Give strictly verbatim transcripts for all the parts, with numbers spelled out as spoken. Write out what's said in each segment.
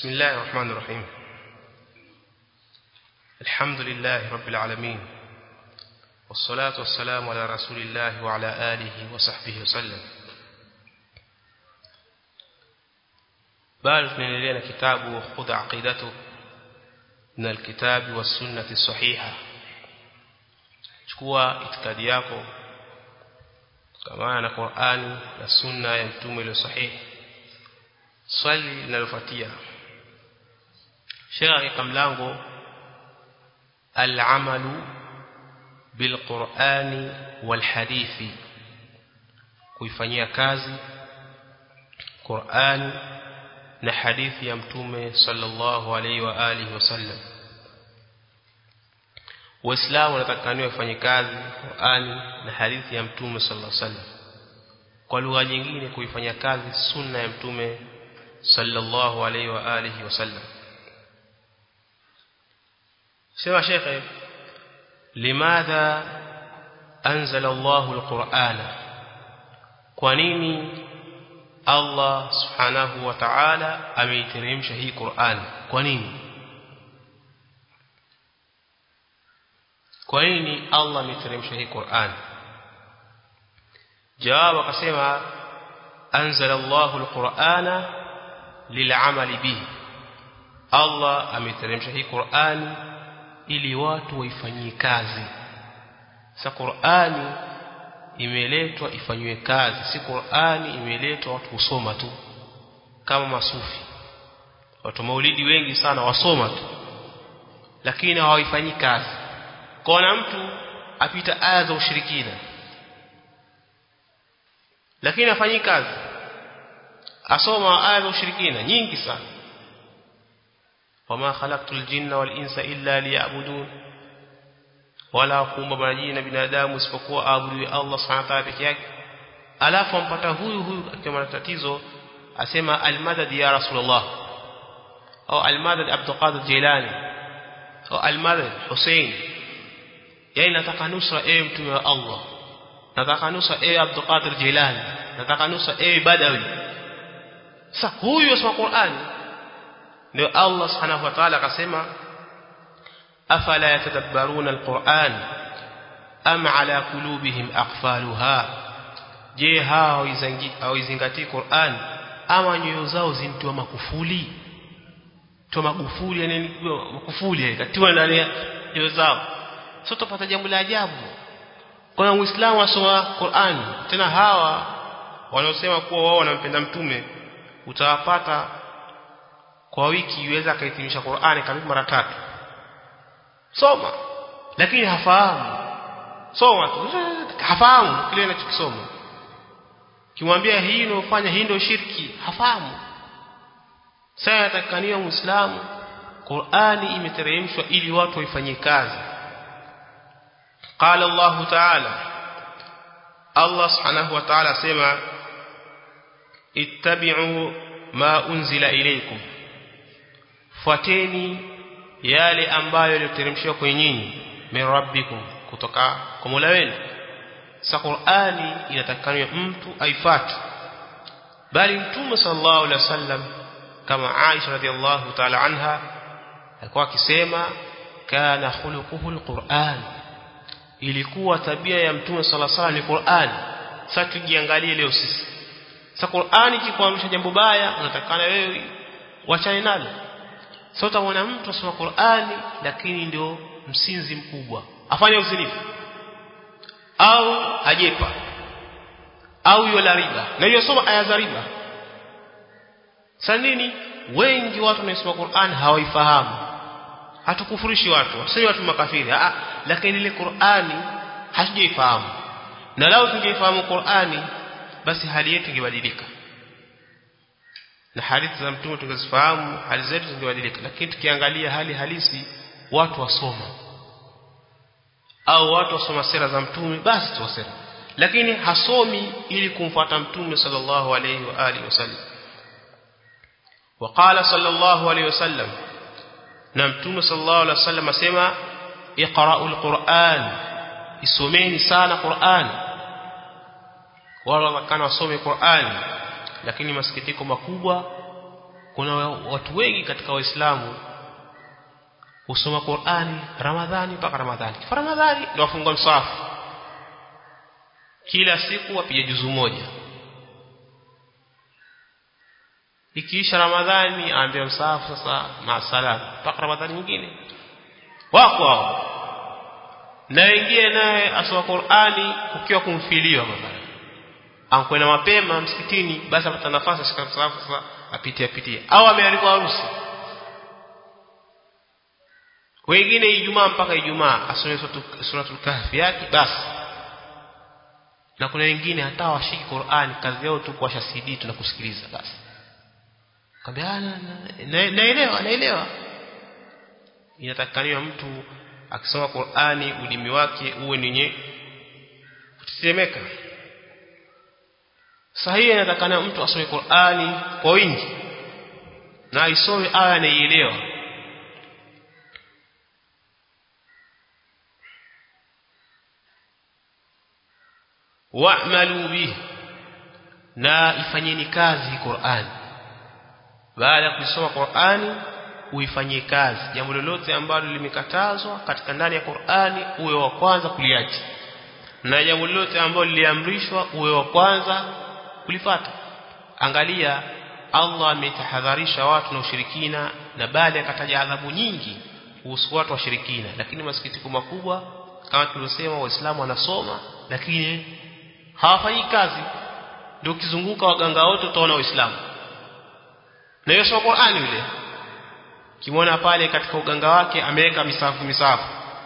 بسم الله الرحمن الرحيم. الحمد لله رب العالمين، والصلاة والسلام على رسول الله وعلى آله وصحبه وسلم. بعد نendelea na kitabu khudh aqidatu min alkitab was-sunnah as-sahiha. Chukua itikadi yako kama na Qur'ani na sunna ya mtume iliyo sahihi. Swali linalofuatia, Sheikh kamlango al-amalu bil-Qur'ani wal-hadithi, kuifanyia kazi Qur'ani na hadithi ya mtume sallallahu alayhi wa alihi wasallam. Waislamu wanatakaniwa wafanye kazi Qur'ani na hadithi ya mtume sallallahu alayhi wasallam. Kwa lugha nyingine, kuifanyia kazi sunna ya mtume sallallahu alayhi wa alihi wasallam. Sema Sheikh, limadha anzala Allahu al-Qur'ana, kwa nini Allah subhanahu wa ta'ala ameiteremsha hii Qur'an? Kwa nini? Kwa nini Allah ameiteremsha hii Qur'an? Jawabu akasema, anzala Allahu al-Qur'ana lil'amali bihi, Allah ameiteremsha hii Qur'an ili watu waifanyie kazi. Sa Qur'ani imeletwa ifanywe kazi, si Qur'ani imeletwa watu kusoma tu kama masufi. Watu maulidi wengi sana wasoma tu lakini hawaifanyi kazi. Kuna mtu apita aya za ushirikina lakini hafanyi kazi, asoma aya za ushirikina nyingi sana. wama khalaqtul jinna wal insa illa liya'budun, wala kuumba majini na binadamu isipokuwa aabudu Allah subhanahu wa ta'ala pekee yake. Alafu ampata huyu huyu akiwa na tatizo asema al-madad ya Rasulullah, au al-madad Abdul Qadir Jilani, au al-madad Hussein. Yani nataka nusra ewe mtume wa Allah, nataka nusra ewe Abdul Qadir Jilani, nataka nusra ewe Badawi. Sasa huyu asoma Qur'ani, ndio Allah subhanahu wa ta'ala akasema, afala yatadabbaruna alquran am ala qulubihim aqfaluha, je hao hawaizingatii Qur'an ama nyoyo zao zintiwa makufuli? To magufuli yani makufuli katiwa ndani ya nyoyo zao. Sasa tupata jambo la ajabu, kwa Muislamu asoma Qur'an, tena hawa wanaosema kuwa wao wanampenda mtume, utawapata kwa wiki iweza kaitimisha Qur'ani karibu mara tatu. Soma lakini hafahamu, soma tu hafahamu kile anachokisoma. Kimwambia hii unayofanya hii ndio shirki, hafahamu. Sasa atakaniwa Muislamu, Qur'ani imeteremshwa ili watu waifanyie kazi. Qala Allah Ta'ala, Allah subhanahu wa ta'ala sema, ittabi'u ma unzila ilaykum, fuateni yale ambayo yaliteremshwa kwa nyinyi, min rabbikum, kutoka kwa Mola wenu. Sa Qur'ani inatakaniwa mtu aifuate, bali mtume sallallahu alaihi wasallam kama Aisha radhiallahu ta'ala anha alikuwa akisema, kana khuluquhu alquran, ilikuwa tabia ya mtume sallallahu alaihi wasallam ni Qur'an. Sasa tujiangalie leo sisi, sa Qur'ani kikwamisha jambo baya unatakana wewe wachane nalo. Sasa utaona mtu asoma Qur'ani lakini ndio msinzi mkubwa, afanya uzinifu au ajepa au yola riba na yosoma aya za riba. Sasa nini? Wengi watu wanaosoma Qur'ani hawaifahamu. Hatukufurishi watu, sio watu makafiri, ah, lakini ile Qur'ani hatujifahamu. Na lao tungefahamu Qur'ani, basi hali yetu ingebadilika na hadithi za mtume tungezifahamu, hali zetu zingebadilika. Lakini tukiangalia hali halisi, watu wasoma au watu wasoma sera za mtume, basi tu sera, lakini hasomi ili kumfuata mtume sallallahu alayhi wa alihi wasallam. Waqala sallallahu alayhi wasallam, na mtume sallallahu alayhi wasallam asema, iqra'ul Qur'an, isomeni sana Qur'an. Wala wakana wasome Qur'an, lakini masikitiko makubwa kuna watu wengi katika Waislamu husoma Qur'ani Ramadhani mpaka Ramadhani. Kwa Ramadhani ndio wafunga msahafu. Kila siku wapige juzu moja. Ikiisha Ramadhani aambia msahafu sasa maasalam mpaka Ramadhani nyingine. Wako hao. Na wengine naye asoma Qur'ani ukiwa kumfiliwa baba. Ankwenda mapema msikitini basi apata nafasi ashika msahafu sasa apitie apitie. Au amealikwa harusi. Wengine Ijumaa mpaka Ijumaa asome suratul Kahfi yake basi. Na kuna wengine hata washiki Qur'ani kazi yao tu kuwasha C D tunakusikiliza basi. Kaambia naelewa naelewa. Inatakaniwa mtu akisoma Qur'ani ulimi wake uwe ninye kutetemeka. Sahihi inatakana mtu asome Qur'ani kwa wingi na isome aya anaielewa. Wa'malu bihi, na ifanyeni kazi Qur'ani. Baada ya kusoma Qur'ani uifanyie kazi. Jambo lolote ambalo limekatazwa katika ndani ya Qur'ani uwe wa kwanza kuliacha. Na jambo lolote ambalo liliamrishwa uwe wa kwanza kulifuata. Angalia Allah ametahadharisha watu na ushirikina na baada akataja adhabu nyingi kuhusu watu washirikina, lakini masikitiko makubwa kama tulivyosema Waislamu wanasoma lakini hawafanyi kazi. Ndio kizunguka waganga wote utaona Waislamu. Na hiyo sio Qur'ani ile. Kimwona pale katika uganga wake ameweka misafu misafu.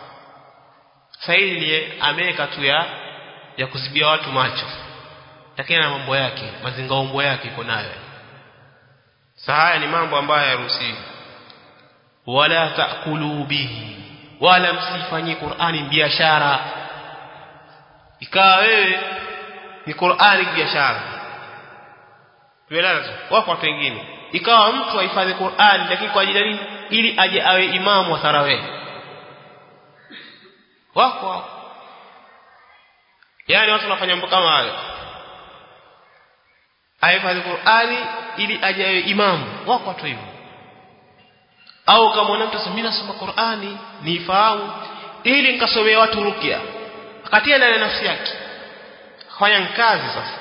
Saili ameweka tu ya ya kuzibia watu macho. Lakini na mambo yake, mazingaombo yake iko nayo. Sasa ni mambo ambayo hayaruhusiwi. Wala taakulu bihi, wala msifanyie Qur'ani biashara. Ikawa wewe ni Qur'ani biashara. Tuelewa wako watu wengine. Ikawa mtu ahifadhi Qur'ani lakini kwa ajili ya nini? Ili aje awe imamu wa tarawih. Wako. Yaani watu wanafanya mambo kama hayo. Ahifadhi Qur'ani ili aje awe imamu. Wako watu hivyo. Au kama mwanamtu sasa mimi nasoma Qur'ani nifahamu ili nikasomee watu rukia. Akatia ndani nafsi yake. Fanya kazi sasa.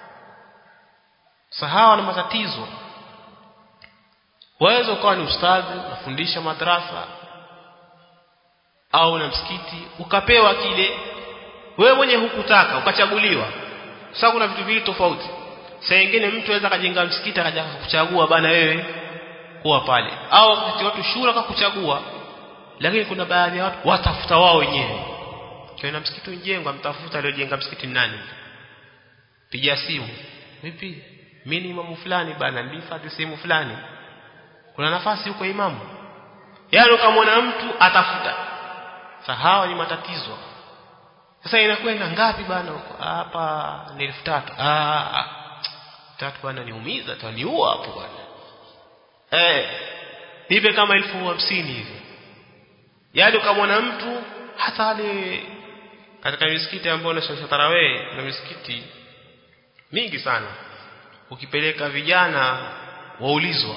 Sahawa na matatizo. Waweza ukawa ni ustadhi unafundisha madrasa au na msikiti ukapewa kile wewe mwenyewe hukutaka ukachaguliwa. Sasa kuna vitu viwili tofauti. Saa nyingine mtu anaweza kajenga msikiti akaja kukuchagua bana wewe kuwa pale, au wakati watu shura kakuchagua, lakini kuna baadhi ya watu watafuta wao wenyewe. Kwa msikiti unjengwa mtafuta aliyojenga msikiti nani? Piga simu. Vipi? Mimi ni imamu fulani bana, nilifadhi sehemu fulani. Kuna nafasi huko imamu. Yaani kama mtu atafuta. Sahawa ni matatizo. Sasa inakwenda ngapi bana huko? Hapa ni elfu tatu. Ah, tatu bana niumiza, taniua hapo bana. Eh, nipe kama elfu hamsini hivi. Yaani kama mtu hata ale katika misikiti ambayo inaswalisha tarawih na misikiti mingi sana. Ukipeleka vijana waulizwa.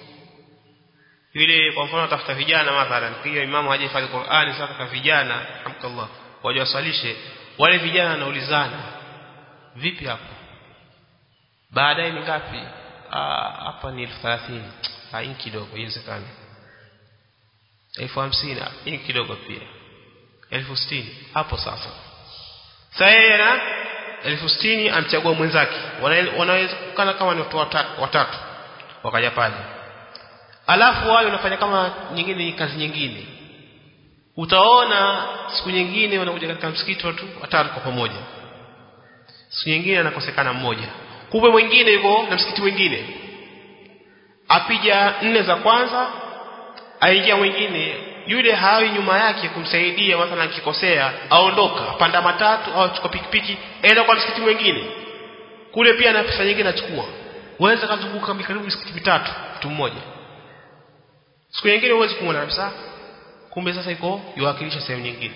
Yule kwa mfano tafuta vijana mathalan, pia imamu haje hifadhi Qur'ani sasa kwa vijana, hamkallah, waje wasalishe, wale vijana wanaulizana, vipi hapo? Baadaye ni ngapi? Ah, hapa ni elfu thelathini. Ah, hii kidogo inawezekana. elfu hamsini, hii kidogo pia. elfu sitini hapo sasa. Sasa elfu sitini amchagua mwenzake. Wanaweza kukana kama ni watu watatu, watatu wakaja pale. Alafu wao wanafanya kama nyingine ni kazi nyingine. Utaona siku nyingine wanakuja katika msikiti watu watatu kwa pamoja. Siku nyingine anakosekana mmoja. Kumbe mwingine yuko na msikiti mwingine. Apija nne za kwanza, aingia mwingine, yule hawi nyuma yake kumsaidia mathalan akikosea, aondoka, apanda matatu au chukua pikipiki, aenda kwa msikiti mwingine. Kule pia na pesa nyingine achukua. Waweza kuzunguka karibu msikiti mitatu mtu mmoja. Siku nyingine huwezi kumuona kabisa. Kumbe sasa iko yuwakilisha sehemu nyingine.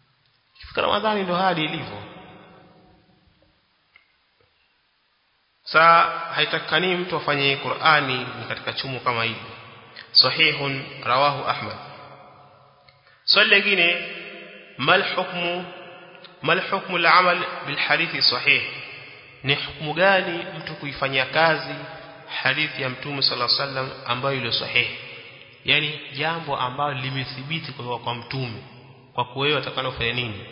Kifika Ramadhani ndio hali ilivyo. Sa haitakani mtu afanye Qur'ani ni katika chumo kama hili. Sahihun rawahu Ahmad. Swali lingine, mal hukmu mal hukmu al-amal bil hadithi sahih? Ni hukumu gani mtu kuifanyia kazi hadithi ya Mtume sallallahu alaihi wasallam ambayo ile sahihi? Yani jambo ambalo limethibiti kutoka kwa Mtume, kwa kuwa wewe utakana ufanye nini?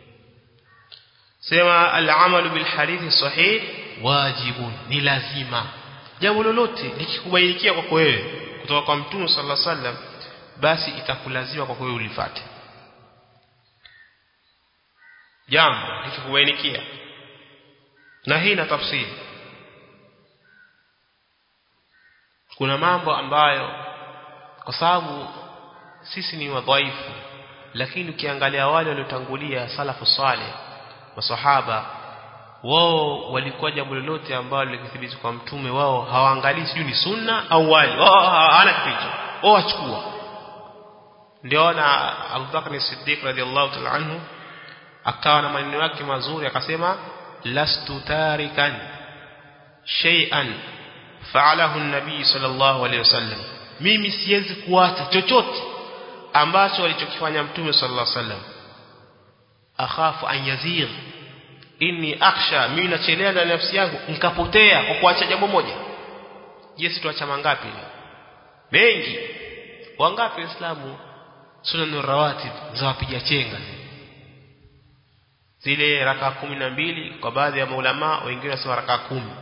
Sema al-amalu bil hadithi sahih wajibun, ni lazima. Jambo lolote likikubainikia kwa wewe kutoka kwa Mtume sallallahu alaihi wasallam, basi itakulazima kwa wewe ulifuate. Jambo likikubainikia, na hii na tafsiri. Kuna mambo ambayo kwa sababu sisi ni wadhaifu, lakini ukiangalia wale waliotangulia salafu saleh, masahaba, wao walikuwa jambo lolote ambalo likithibiti kwa Mtume, wao hawaangalii sijui ni sunna au wali, wao hawana kitu, wao wachukua. Ndio na Abu Bakr as-Siddiq radhiyallahu ta'ala anhu akawa na maneno yake mazuri, akasema lastu tarikan shay'an fa'alahu an-nabi sallallahu alayhi wasallam, mimi siwezi kuacha chochote ambacho alichokifanya Mtume sallallahu alayhi wasallam. Akhafu an yazigh, inni akhsha, mimi nachelea ndani ya nafsi yangu nikapotea kwa kuacha jambo moja. Je, si tuacha mangapi? Mengi. Wangapi Waislamu sunanur rawatib za wapiga chenga, zile raka kumi na mbili kwa baadhi ya maulama, wengine wanasema raka kumi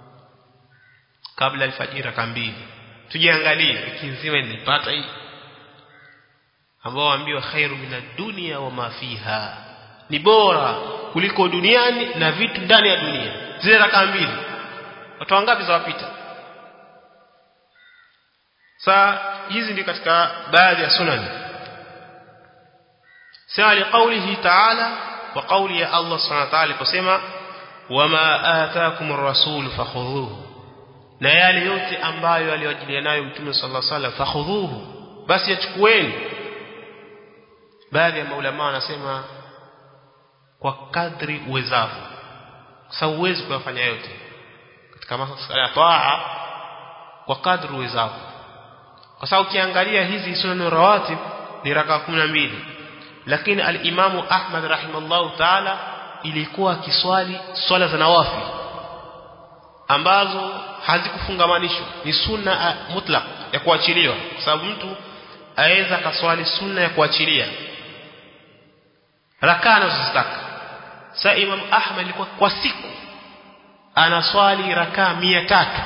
kabla alfajiri, raka mbili. Tujiangalie wiki nzima nilipata hii, ambao waambiwa khairu minad dunya wa ma fiha, ni bora kuliko duniani na vitu ndani ya dunia. Zile raka mbili watu wangapi zawapita? Sa hizi ndio katika baadhi ya sunani. Sema li qawlihi ta'ala, wa qawli ya Allah subhanahu wa ta'ala kusema wama ataakumur rasul fakhudhuhu, na yale yote ambayo aliyowajilia nayo Mtume sallallahu alaihi wasallam fakhudhuhu, basi yachukueni. Baadhi ya maulama wanasema kwa kadri uwezavyo, sababu uwezi kuyafanya yote katika masuala ya taa, kwa kadri uwezavyo. Kwa sababu ukiangalia hizi sunna rawatib ni raka kumi na mbili, lakini al-Imamu Ahmad rahimallahu ta'ala ilikuwa kiswali swala za nawafil ambazo hazikufungamanishwa, ni sunna mutlaq ya kuachiliwa, kwa sababu mtu aweza kaswali sunna ya kuachilia rakaa anazotaka. Sa Imam Ahmad alikuwa kwa siku anaswali rakaa mia tatu,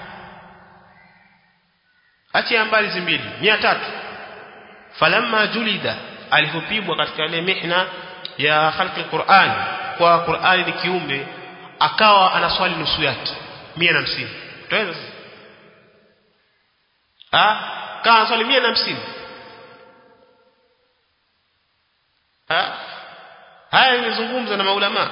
acha ambali zimbili mia tatu. Falamma julida, alipopibwa katika ile mihna ya khalq al-Qur'an, kwa Qur'ani ni kiumbe, akawa anaswali nusu yake mia na hamsini. Tuweza ah kama anaswali mia na hamsini. ah haya nimezungumza na maulama,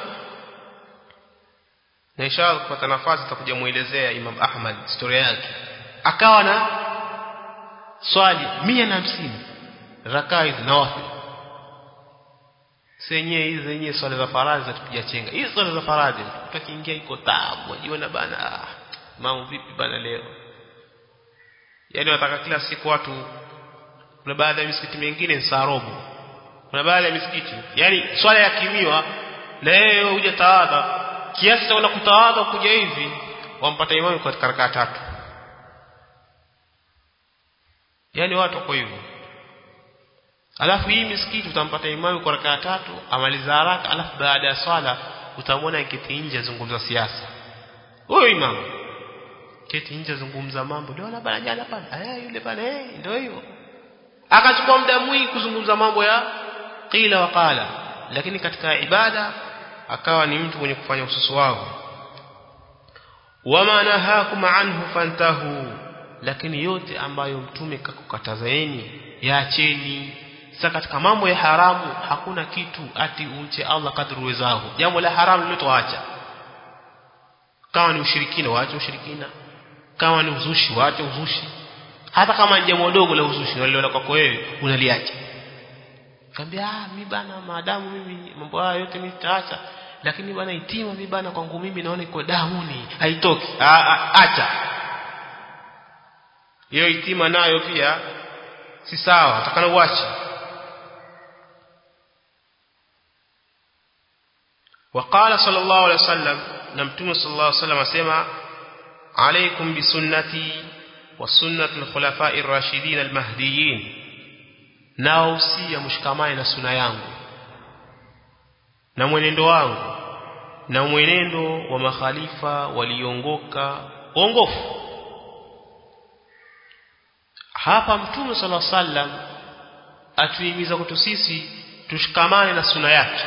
na inshallah kupata nafasi tutakuja muelezea Imam Ahmad historia yake. Akawa na swali mia na hamsini rakaa hizi nawafil. Senye hizi zenye swala za faradhi za tupiga chenga, hizi swala za faradhi tukiingia iko taabu, wajiona bana mambo vipi bana leo. Yaani wataka kila siku watu, kuna baadhi ya misikiti mingine ni saa robo, kuna baadhi ya misikiti yani swala ya kimiwa na yeye uje tawadha, kiasi cha unakutawadha kuja hivi wampata imamu kwa rakaa tatu. Yani watu kwa hivyo. Alafu hii misikiti utampata imamu kwa rakaa tatu, amaliza haraka, alafu baada ya swala utamwona kiti nje azungumza siasa. Huyo imamu kiti nje azungumza mambo, ndio bana jana bana, eh yule bana, eh ndio hiyo. Akachukua muda mwingi kuzungumza mambo ya qila wa qala, lakini katika ibada akawa ni mtu mwenye kufanya ususu wao. Wama nahakum anhu fantahu, lakini yote ambayo Mtume kakukatazeni yaacheni. Sasa katika mambo ya haramu hakuna kitu ati umche Allah kadri uwezao. Jambo la haramu lilotoacha, kama ni ushirikina waache ushirikina, kama ni uzushi waache uzushi, hata kama ni jambo dogo la uzushi unaliona kwako wewe unaliacha. Kaambia ah mimi bana, maadamu mimi mambo haya yote nitaacha, lakini bwana itima mimi bwana kwangu mimi naona iko dauni haitoki. Acha hiyo itima nayo pia si sawa, atakana uache. وقال صلى الله عليه وسلم نمتم صلى الله عليه وسلم اسمع عليكم بسنتي وسنة الخلفاء الراشدين المهديين nausia mshikamane na sunna yangu na mwenendo wangu na mwenendo wa makhalifa waliongoka ongofu. Hapa mtume sallallahu alaihi wasallam atuhimiza kwetu sisi tushikamane na sunna yake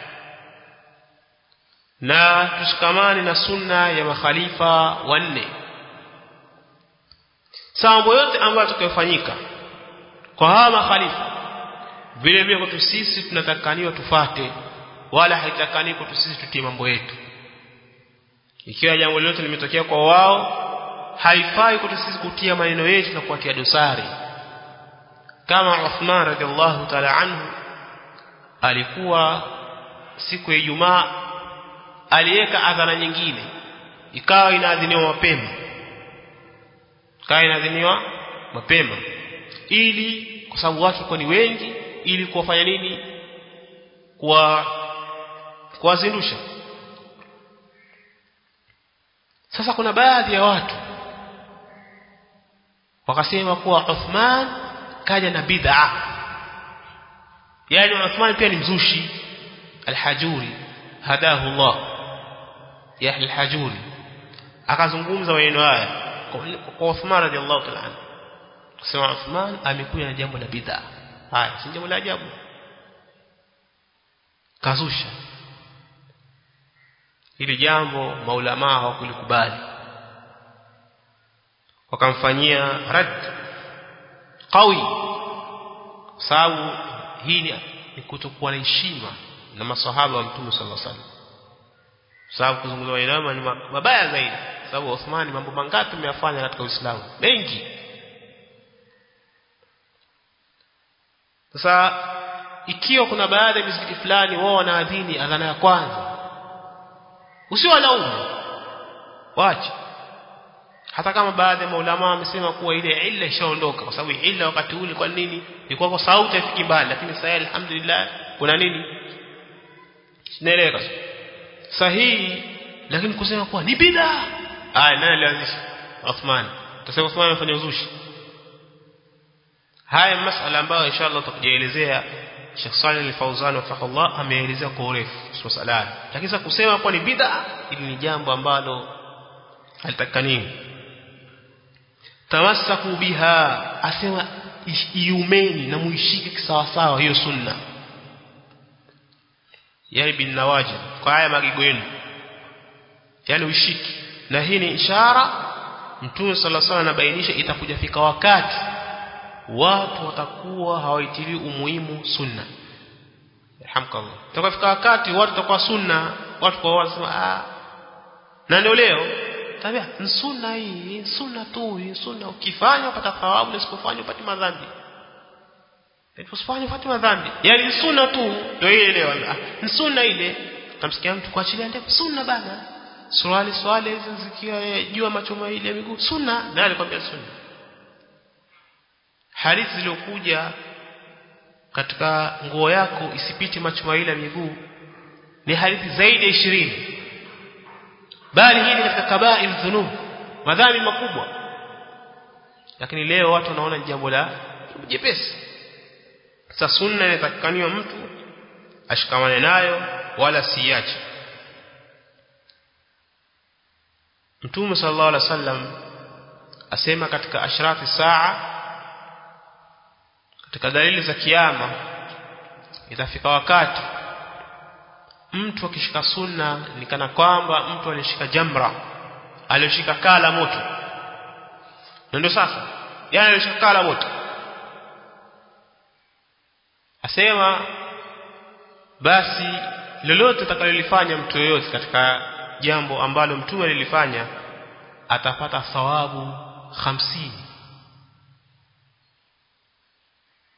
na tushikamane na sunna ya makhalifa wanne. Mambo yote ambayo tukayofanyika kwa hawa makhalifa vile vile kwetu sisi tunatakaniwa tufate, wala haitakani kwetu sisi tutie mambo yetu. Ikiwa jambo lolote limetokea kwa wao, haifai kwetu sisi kutia maneno yetu na kuatia dosari. Kama Uthman radhiallahu ta'ala anhu alikuwa siku ya Ijumaa aliweka adhana nyingine ikawa inaadhiniwa mapema, ikawa inaadhiniwa mapema ili kwa sababu watu kwa ni wengi, ili kuwafanya nini, kwa kuwazindusha. Sasa kuna baadhi ya watu wakasema kuwa Uthman kaja na bid'a, yani Uthman pia ni mzushi. Al-Hajuri hadahu Allah, ya Al-Hajuri akazungumza maneno haya kwa Uthman radhiallahu ta'ala anhu, kusema Uthman amekuja na jambo la bid'a. Haya si jambo la ajabu, kazusha. Hili jambo maulama hawakulikubali, wakamfanyia rad qawi, sababu hii ni kutokuwa na heshima na maswahaba wa Mtume sallallahu alaihi wasallam. Sababu kuzungumza waislamu ni mabaya zaidi, sababu Uthman mambo mangapi ameyafanya katika Uislamu, mengi. Sasa ikiwa kuna baadhi ya misikiti fulani wao wanaadhini adhana ya kwanza, usiwalaumu, waache. Hata kama baadhi ya maulama wamesema kuwa ile illa ishaondoka, kwa sababu illa wakati ule kwa nini ilikuwa kwa sauti ifiki mbali, lakini sasa alhamdulillah kuna nini sinaeleka sahihi. Lakini kusema kuwa ni bid'a, ah, nani alianzisha? Uthman. Tuseme Uthman amefanya uzushi. Haya masala ambayo inshallah tutakujaelezea, Sheikh Saleh Al-Fawzan wafaqallah ameelezea kwa urefu swala. Lakini sasa kusema kwa ni bid'a, ili ni jambo ambalo halitakani. Tamassaku biha, asema iumeni na muishike kisawa sawa hiyo sunna, yani bin nawajib, kwa haya magigo yenu, yani uishike. Na hii ni ishara Mtume sallallahu alaihi wasallam anabainisha itakuja fika wakati watu watakuwa hawaitilii umuhimu sunna. Alhamdulillah, itakafika wakati watu watakuwa sunna, watu kwa wasema ah, na ndio leo tabia ni sunna, hii sunna tu, hii sunna ukifanya upata thawabu na usipofanya upati madhambi, usipofanya upati madhambi, yani sunna tu ndio ile leo. Ni sunna ile, tamsikia mtu kuachilia ndevu sunna bana, swali swali hizo zikiwa jua macho mawili ya miguu sunna, na alikwambia sunna. Hadithi zilizokuja katika nguo yako isipite macho mawili ya miguu ni hadithi zaidi ya ishirini, bali hii ni katika kaba'ir dhunub, madhambi makubwa. Lakini leo watu wanaona jambo la jepesi. Sasa sunna inatakikaniwa mtu ashikamane nayo wala siache. Mtume sallallahu alaihi wasallam asema katika ashrati saa, katika dalili za kiyama, itafika wakati mtu akishika sunna ni kana kwamba mtu alishika jamra, alishika kala moto. Ndio sasa yani alishika kala moto. Asema basi lolote atakalolifanya mtu yoyote katika jambo ambalo mtume alilifanya atapata thawabu hamsini.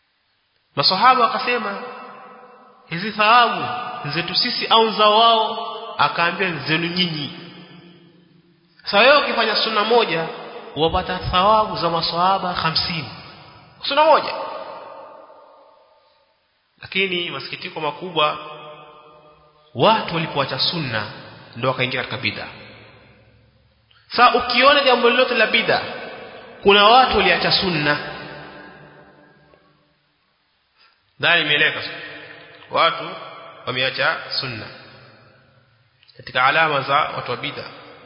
Masahaba wakasema hizi thawabu zetu sisi au za wao? akaambia zenu nyinyi. Sasa wewe ukifanya sunna moja wapata thawabu za maswahaba hamsini sunna moja. Lakini masikitiko makubwa, watu walipoacha sunna ndio wakaingia katika bid'a. Sasa ukiona jambo lolote la bid'a, kuna watu waliacha sunna. Ndani imeeleka watu wameacha sunna. Katika alama za watu wa bid'a,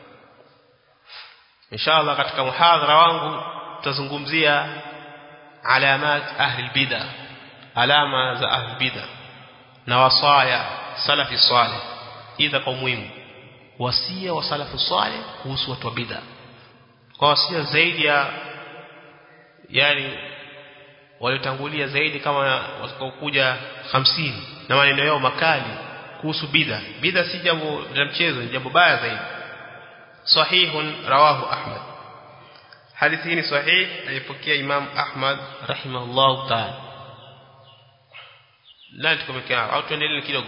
inshallah katika muhadhara wangu tutazungumzia alamat ahli bid'a, alama za ahli bid'a na wasaya salafi salih. Idha kwa muhimu wasia wa salafu salih kuhusu watu wa bid'a, kwa wasia zaidi ya yani waliotangulia zaidi kama watakaokuja hamsini na maneno yao makali kuhusu bid'a. Bid'a si jambo la mchezo, ni jambo baya zaidi. Sahihun rawahu Ahmad, hadithi hii ni sahih, alipokea Imam Ahmad rahimahullah ta'ala. La tukomekea au tuendelee kidogo.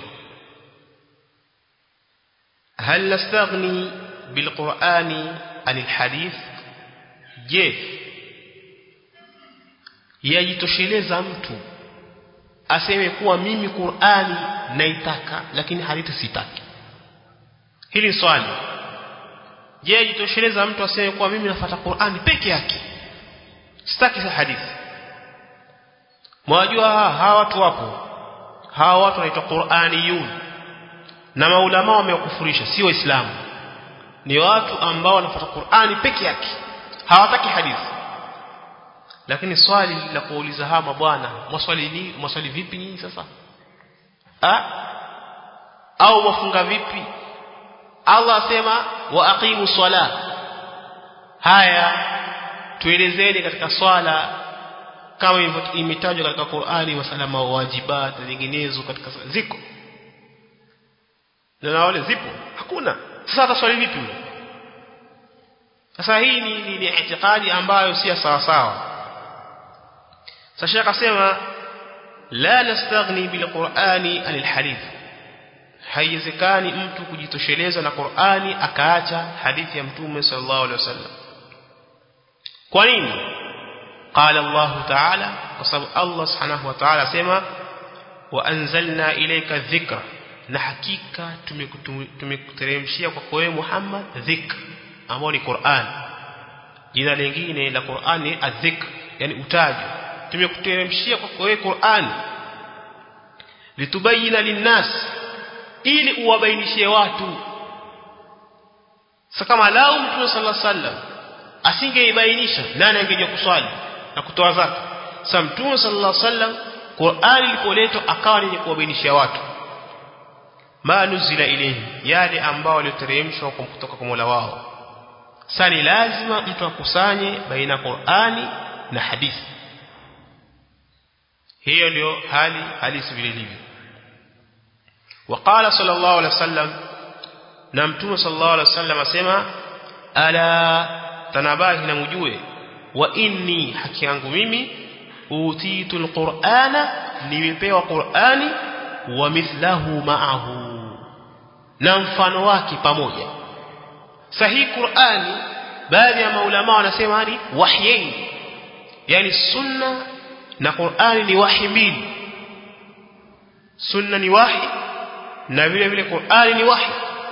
Hal nastaghni bil Qur'ani anil hadith? Je, yajitosheleza mtu aseme kuwa mimi Qur'ani naitaka lakini hadithi sitaki? Hili swali. Je, yajitosheleza mtu aseme kuwa mimi nafuata Qur'ani peke yake, sitaki hadithi? Mwajua hawa watu wapo, hawa watu wanaitwa Qur'aniyun, na maulama wamekufurisha, si waislamu. Ni watu ambao wanafuata Qur'ani peke yake, hawataki hadithi. Lakini swali la kuuliza hawa mabwana, maswali ni maswali vipi nyinyi sasa? Ah? Au wafunga vipi? Allah asema wa aqimu swala. Haya tuelezeni katika swala kama imetajwa katika Qur'ani, masala mawajibat na nyinginezo katika ziko. Na wale zipo? Hakuna. Sasa ataswali vipi? Sasa hii ni ni, ni itikadi ambayo si sawa sawa. Sasa Sheikh akasema la nastaghni bil Qur'ani anil hadith. Haiwezekani mtu kujitosheleza na Qur'ani akaacha hadithi ya Mtume sallallahu alaihi wasallam. Kwa nini? Qala Allah Ta'ala, kwa sababu Allah Subhanahu wa Ta'ala asema wa anzalna ilayka dhikra, na hakika tumekuteremshia kwa wewe Muhammad dhikr, ambao ni Qur'an. Jina lingine la Qur'an ni adh-dhikr, yani utajo. Tumekuteremshia kwa wewe Qur'an litubayina linnas, ili uwabainishie watu. Sasa kama lao Mtume sallallahu alaihi wasallam asingeibainisha, nani angejua kuswali na kutoa zaka? Sasa Mtume sallallahu alaihi wasallam Qur'ani ilipoletwa akawa ni kuwabainishia watu ma nuzila ilayhi, yale ambao waliteremshwa kutoka kwa Mola wao. Sasa ni lazima mtu akusanye baina Qur'ani na hadithi. Hiyo ndio hali halisi vile ilivyo. Waqala sallallahu alaihi wasallam, na Mtume sallallahu alaihi wasallam asema ala tanabahi na mjue, wa inni, haki yangu mimi, utitul Qur'ana, nimepewa Qur'ani, wa mithlahu ma'ahu, na mfano wake pamoja. Sahihi Qur'ani, baadhi ya maulama wanasema ni wahyi, yani sunna na Qur'ani ni wahi mbili. Sunna ni wahi na vile vile Qur'ani ni wahi.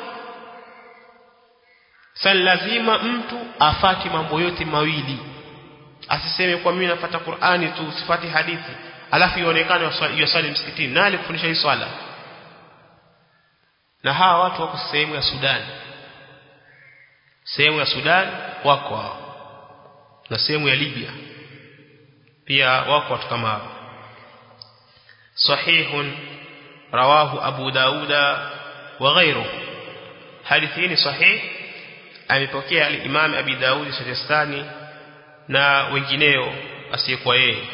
Sasa lazima mtu afati mambo yote mawili. Asiseme kwa mimi nafuata Qur'ani tu, usifati hadithi, alafu ionekane yasali msikitini. Nani kufundisha hii swala? Na hawa watu wako sehemu ya Sudan. Sehemu ya Sudan wako hao. Na sehemu ya Libya pia wako watu kama hao. Sahihun rawahu Abu Dauda wa ghayruhu. Hadithi ni sahih, amepokea al-Imam Abi Daud Sijistani na wengineo asiyekuwa yeye.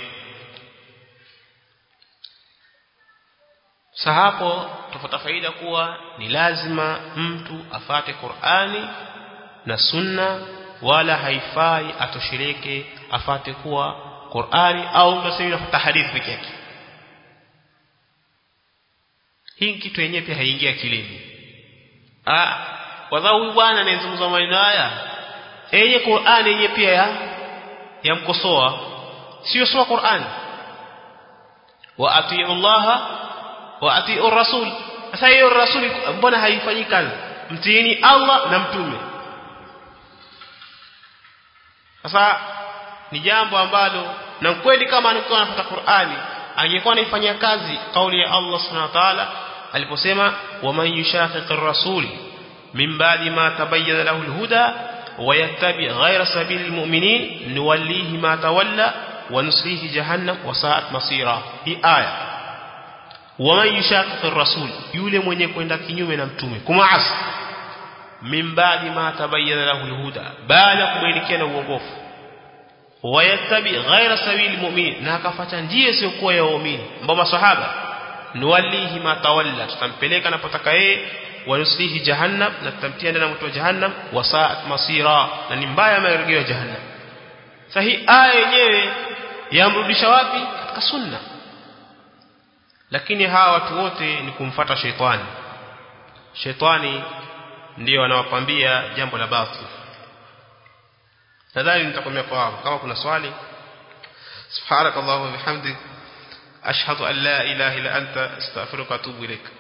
Sahapo tupata faida kuwa ni lazima mtu afate Qur'ani na Sunna, wala haifai atoshireke afate kuwa Qur'ani au mtasema afuata hadithi pekee yake. Hii kitu yenyewe pia haingia akilini. ah wadhau huyu bwana anayezungumza maneno haya yeye Qur'an yeye pia ya yamkosoa sio soma Qur'an wa atii'u Allah wa atii'u Rasul sasa hiyo Rasul mbona haifanyi kazi mtiini Allah na mtume sasa ni jambo ambalo na kweli kama alikuwa anafuata Qur'ani angekuwa anaifanyia kazi kauli ya Allah Subhanahu wa ta'ala aliposema waman yushaqiqir rasul min ba'di ma tabayyana lahu al-huda wa yattabi' ghayra sabilil mu'minin nuwallihi ma tawalla wa nuslihi jahannam wa sa'at masira hii aya waman yushaqiqir rasul yule mwenye kwenda kinyume na mtume kumaasi min ba'di ma tabayyana lahu al-huda baada kubainikia na uongofu wa yattabi ghayra sabilil mu'minin na akafuata njia sio kwa ya waumini ambao maswahaba nuwallihi ma tawalla tutampeleka napotaka yeye wa nuslihi jahannam na tutamtia ndani ya moto wa jahannam wa sa'at masira na ni mbaya marejeo ya jahannam sahi aya yenyewe yamrudisha wapi katika sunna lakini hawa watu wote ni kumfuata shetani shetani ndio anawakwambia jambo la batil nadhani nitakomea kwa hapo kama kuna swali subhanakallahu wa bihamdik ashhadu an la ilaha illa anta astaghfiruka wa atubu ilaik